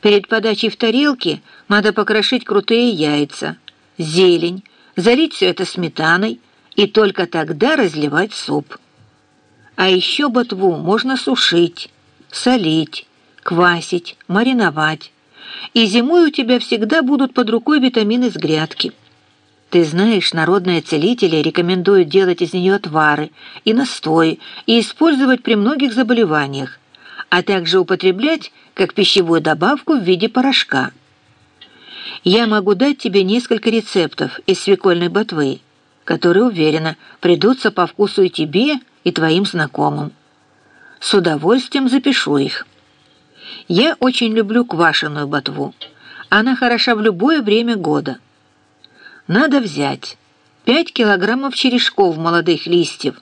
Перед подачей в тарелке надо покрошить крутые яйца, зелень, залить все это сметаной и только тогда разливать суп. А еще ботву можно сушить, солить, квасить, мариновать. И зимой у тебя всегда будут под рукой витамины с грядки. Ты знаешь, народные целители рекомендуют делать из нее отвары и настои и использовать при многих заболеваниях, а также употреблять как пищевую добавку в виде порошка. Я могу дать тебе несколько рецептов из свекольной ботвы, которые, уверена, придутся по вкусу и тебе, и твоим знакомым. С удовольствием запишу их. Я очень люблю квашеную ботву. Она хороша в любое время года. Надо взять 5 килограммов черешков молодых листьев,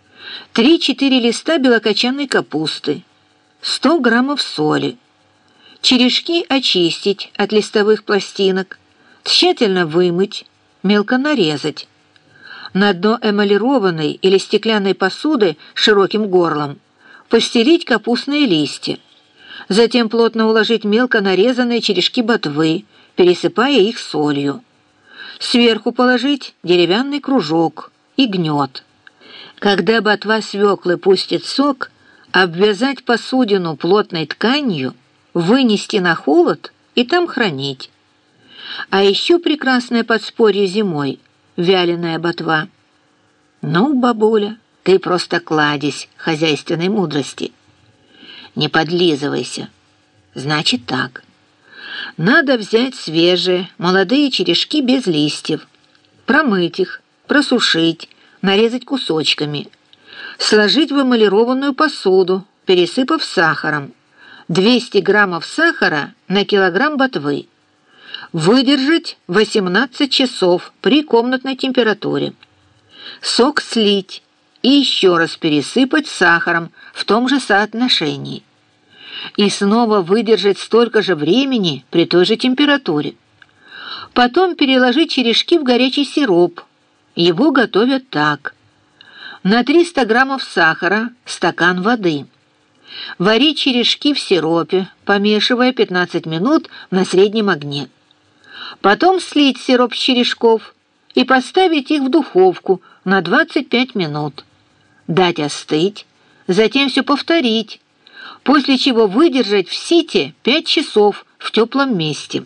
3-4 листа белокочанной капусты, 100 граммов соли. Черешки очистить от листовых пластинок, тщательно вымыть, мелко нарезать. На дно эмалированной или стеклянной посуды с широким горлом постелить капустные листья. Затем плотно уложить мелко нарезанные черешки ботвы, пересыпая их солью. Сверху положить деревянный кружок и гнет. Когда ботва свеклы пустит сок, обвязать посудину плотной тканью, вынести на холод и там хранить. А еще прекрасное подспорье зимой — вяленая ботва. Ну, бабуля, ты просто кладезь хозяйственной мудрости. Не подлизывайся. Значит так. Надо взять свежие, молодые черешки без листьев, промыть их, просушить, нарезать кусочками, сложить в эмалированную посуду, пересыпав сахаром, 200 граммов сахара на килограмм ботвы. Выдержать 18 часов при комнатной температуре. Сок слить и еще раз пересыпать сахаром в том же соотношении. И снова выдержать столько же времени при той же температуре. Потом переложить черешки в горячий сироп. Его готовят так. На 300 граммов сахара стакан воды. Варить черешки в сиропе, помешивая 15 минут на среднем огне. Потом слить сироп с черешков и поставить их в духовку на 25 минут. Дать остыть, затем все повторить, после чего выдержать в сите 5 часов в теплом месте.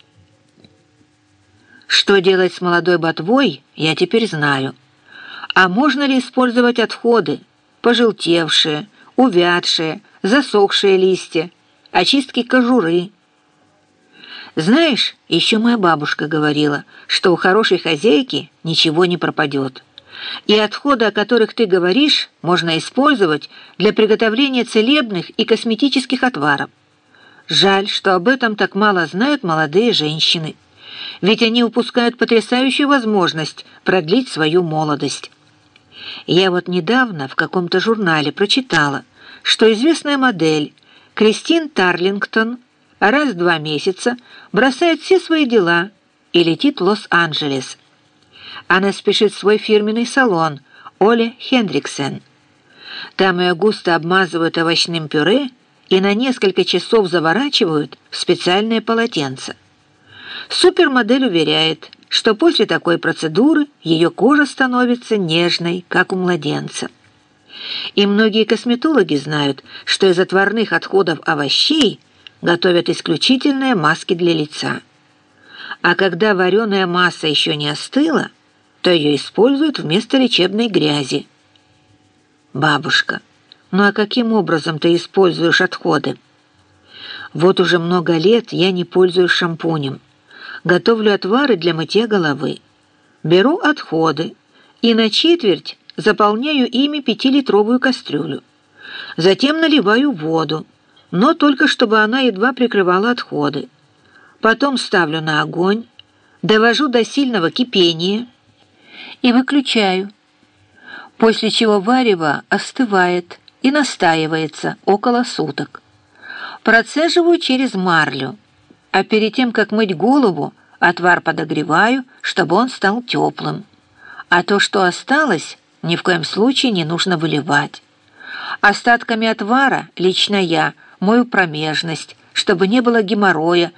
Что делать с молодой ботвой, я теперь знаю. А можно ли использовать отходы, пожелтевшие, увядшие, засохшие листья, очистки кожуры? Знаешь, еще моя бабушка говорила, что у хорошей хозяйки ничего не пропадет. И отходы, о которых ты говоришь, можно использовать для приготовления целебных и косметических отваров. Жаль, что об этом так мало знают молодые женщины, ведь они упускают потрясающую возможность продлить свою молодость. Я вот недавно в каком-то журнале прочитала, что известная модель Кристин Тарлингтон раз в 2 месяца бросает все свои дела и летит в Лос-Анджелес. Она спешит в свой фирменный салон Оле Хендриксен. Там ее густо обмазывают овощным пюре и на несколько часов заворачивают в специальное полотенце. Супермодель уверяет, что после такой процедуры ее кожа становится нежной, как у младенца. И многие косметологи знают, что из отварных отходов овощей готовят исключительные маски для лица. А когда вареная масса еще не остыла, то ее используют вместо лечебной грязи. Бабушка, ну а каким образом ты используешь отходы? Вот уже много лет я не пользуюсь шампунем. Готовлю отвары для мытья головы. Беру отходы и на четверть заполняю ими 5-литровую кастрюлю. Затем наливаю воду, но только чтобы она едва прикрывала отходы. Потом ставлю на огонь, довожу до сильного кипения и выключаю, после чего варево остывает и настаивается около суток. Процеживаю через марлю, а перед тем, как мыть голову, отвар подогреваю, чтобы он стал теплым. А то, что осталось, ни в коем случае не нужно выливать. Остатками отвара лично я мою промежность, чтобы не было геморроя,